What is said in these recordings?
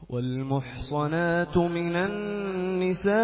والمحصنات من النساء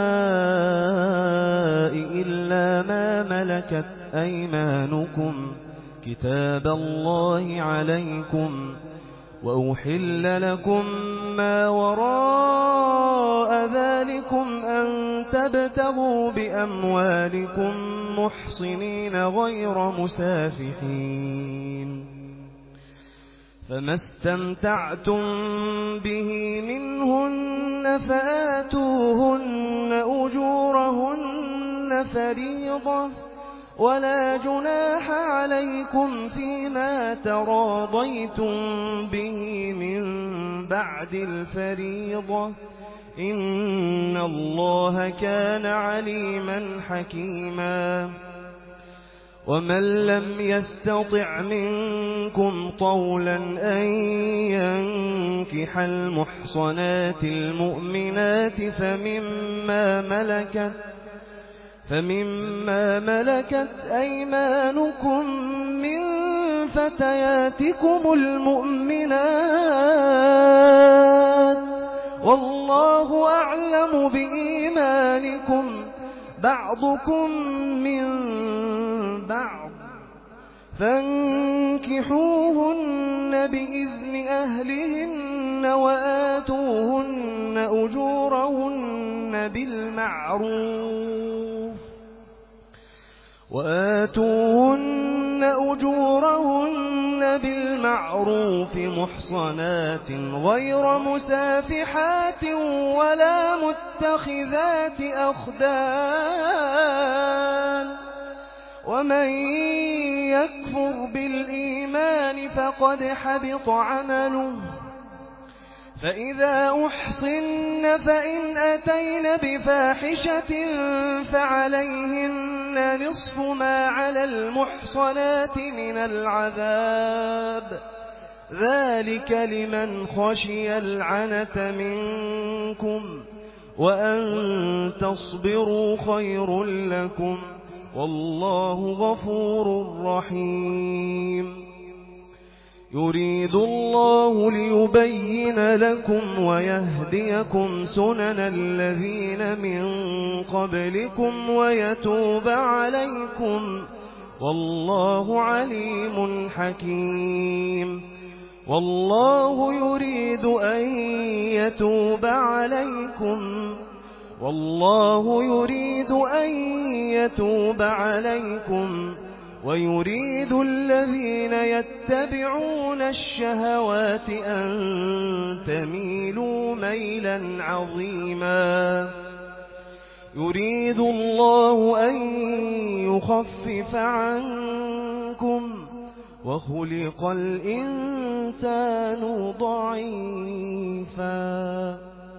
إلا ما ملكت أيمانكم كتاب الله عليكم، وأحل لكم ما وراء ذلكم أن تبتغوا بأموالكم محصنين غير مسافحين، فما استمتعتم به منهن فآتوهن أجورهن فريضة، ولا جناح عليكم فيما تراضيتم به من بعد الفريضة، إن الله كان عليما حكيما. ومن لم يستطع منكم طولا أن ينكح المحصنات المؤمنات فمما ملكت أيمانكم من فتياتكم المؤمنات، والله أعلم بإيمانكم بعضكم من بعض، فانكحوهن بإذن أهلهن وآتوهن أجورهن بالمعروف محصنات غير مسافحات ولا متخذات أخدان، ومن يكفر بالإيمان فقد حبط عمله. فإذا أحصن فإن أتين بفاحشة فعليهن نصف ما على المحصنات من العذاب، ذلك لمن خشي العنة منكم، وأن تصبروا خير لكم، والله غفور رحيم. يريد الله ليبين لكم ويهديكم سنن الذين من قبلكم ويتوب عليكم، والله عليم حكيم. والله يريد أن يتوب عليكم ويريد الذين يتبعون الشهوات أن تميلوا ميلا عظيما. يريد الله أن يخفف عنكم وخلق الإنسان ضعيفا،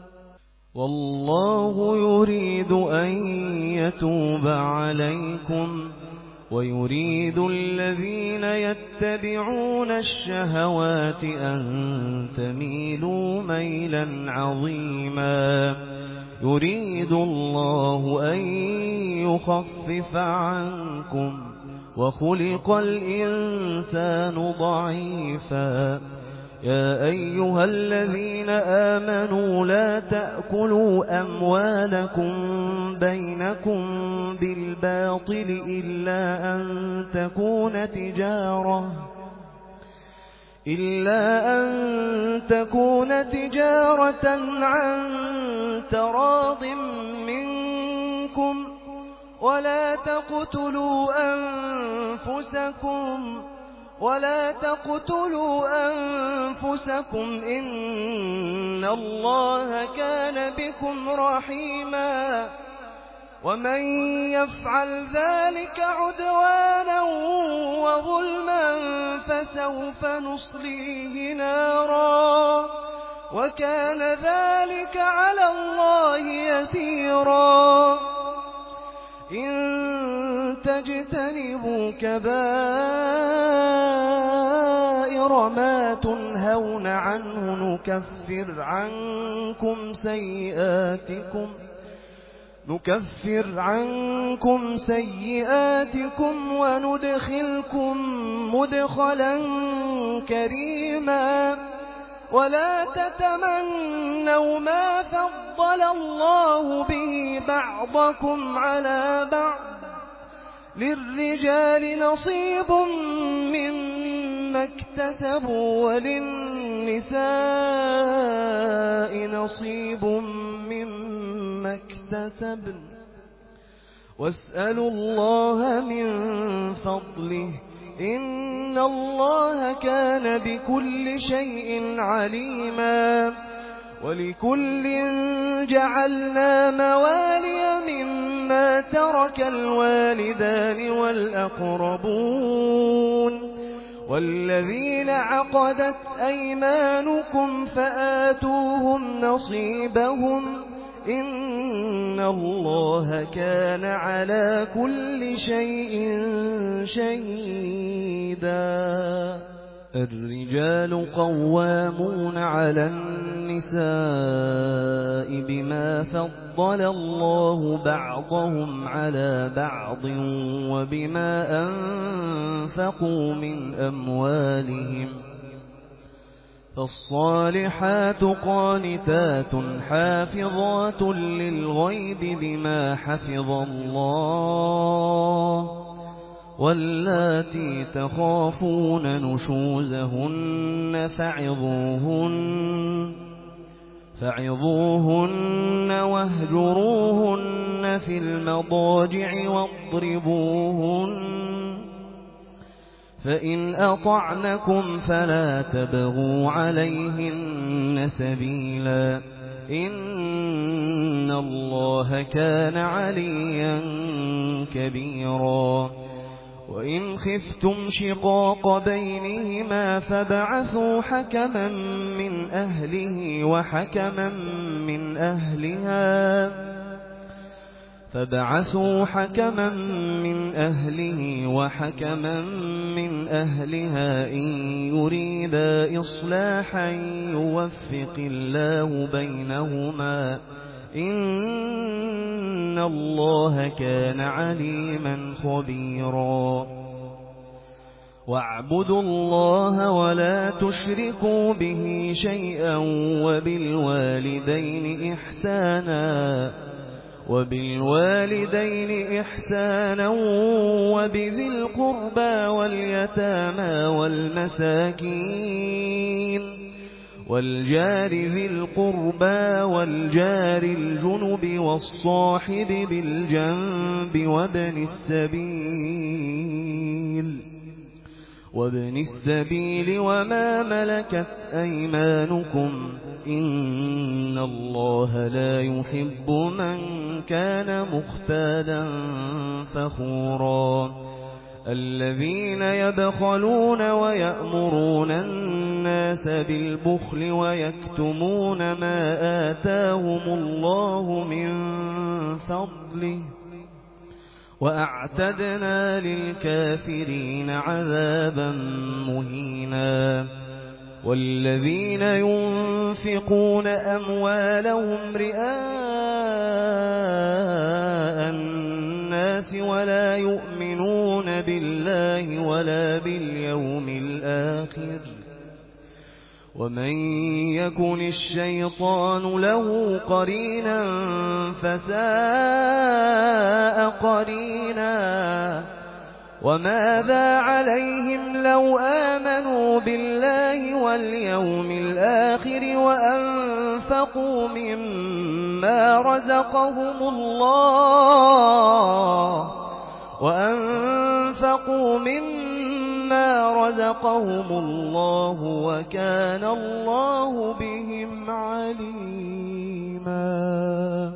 والله يريد أن يتوب عليكم ويريد الذين يتبعون الشهوات أن تميلوا ميلا عظيما. يريد الله أن يخفف عنكم وخلق الإنسان ضعيفا. يا أيها الذين آمنوا لا تأكلوا أموالكم بينكم بالباطل إلا أن تكون تجارة عن تراض منكم، ولا تقتلوا أنفسكم إن الله كان بكم رحيما. ومن يفعل ذلك عدوانا وظلما فسوف نصليه نارا، وكان ذلك على الله يسيرا. إن تجتنبوا كبائر ما تنهون عنه نكفر عنكم سيئاتكم وندخلكم مدخلا كريما. ولا تتمنوا ما فضل الله به بعضكم على بعض للرجال نصيب مما اكتسبوا وللنساء نصيب مما اكتسبن واسألوا الله من فضله إن الله كان بكل شيء عليما ولكل جعلنا موالي مما ترك الوالدان والأقربون والذين عقدت أيمانكم فآتوهم نصيبهم إن الله كان على كل شيء شهيدا. الرجال قوامون على النساء بما فضل الله بعضهم على بعض وبما أنفقوا من أموالهم فالصالحات قانتات حافظات للغيب بما حفظ الله واللاتي تخافون نشوزهن فعظوهن واهجروهن في المضاجع واضربوهن فإن أطعنكم فلا تبغوا عليهن سبيلا إن الله كان عليا كبيرا. وإن خفتم شقاق بينهما فابعثوا حكما من أهله وحكما من أهلها إن يريدا إصلاحا يوفق الله بينهما إن الله كان عليما خبيرا. واعبدوا الله ولا تشركوا به شيئا وبالوالدين إحسانا وبذي القربى واليتامى والمساكين والجار ذي القربى والجار الجنب والصاحب بالجنب وابن السبيل وما ملكت أيمانكم إن الله لا يحب من كان مختالا فخورا. الذين يبخلون ويأمرون الناس بالبخل ويكتمون ما آتاهم الله من فضله وأعتدنا للكافرين عذابا مهينا. والذين ينفقون أموالهم رئاء الناس ولا يؤمنون بالله ولا باليوم الآخر ومن يكن الشيطان له قرينا فساء قرينا. وماذا عليهم لو آمنوا بالله واليوم الآخر وأنفقوا مما رزقهم الله وكان الله بهم عليما.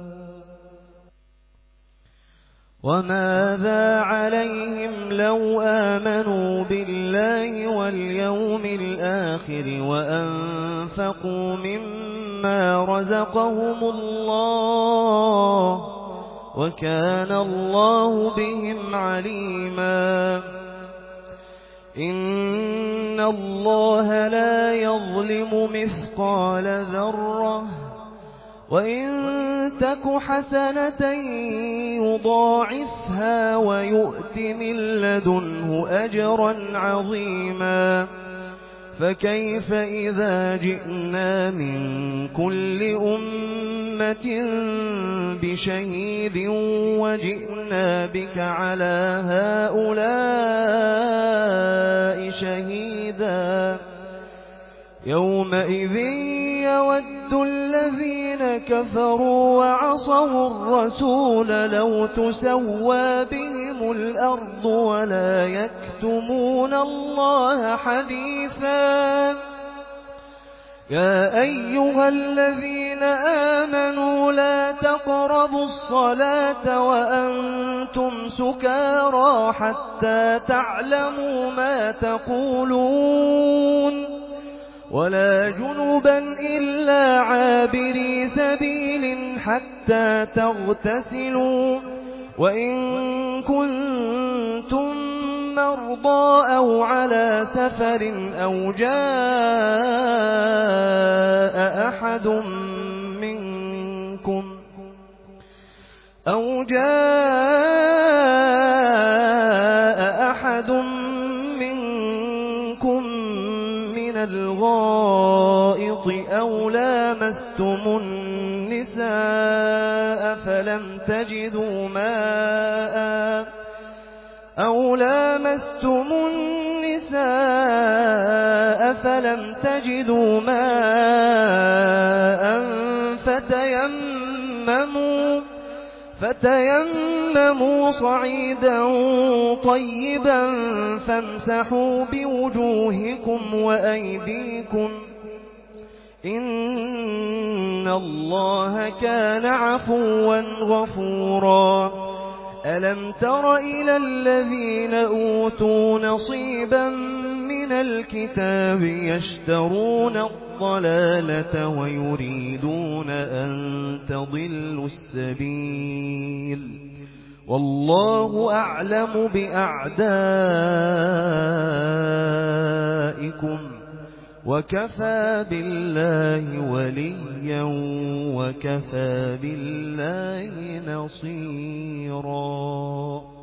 وماذا عليهم لو آمنوا بالله واليوم الآخر وأنفقوا مما رزقهم الله وكان الله بهم عليما. إن الله لا يظلم مثقال ذرة وإن تك حسنة يضاعفها ويؤت من لدنه أجرا عظيما. فكيف إذا جئنا من كل أمة بشهيد وجئنا بك على هؤلاء شهيدا يومئذ يود الذين كفروا وعصوا الرسول لو تسوى بهم الأرض ولا يكتمون الله حديثا يا أيها الذين آمنوا لا تقربوا الصلاة وأنتم سكارى حتى تعلموا ما تقولون ولا جنبا إلا عابري سبيل حتى تغتسلوا وإن كنتم مرضى أو على سفر أو جاء أحد منكم من الغائط أو لامستم النساء فلم تجدوا ماء فتيمموا صعيدا طيبا فامسحوا بوجوهكم وأيديكم إن الله كان عفوا غفورا ألم تر إلى الذين أوتوا نصيبا من الكتاب يشترون الضلالة ويريدون أن تضلوا السبيل والله أعلم بأعدائكم وكفى بالله وليا وكفى بالله نصيرا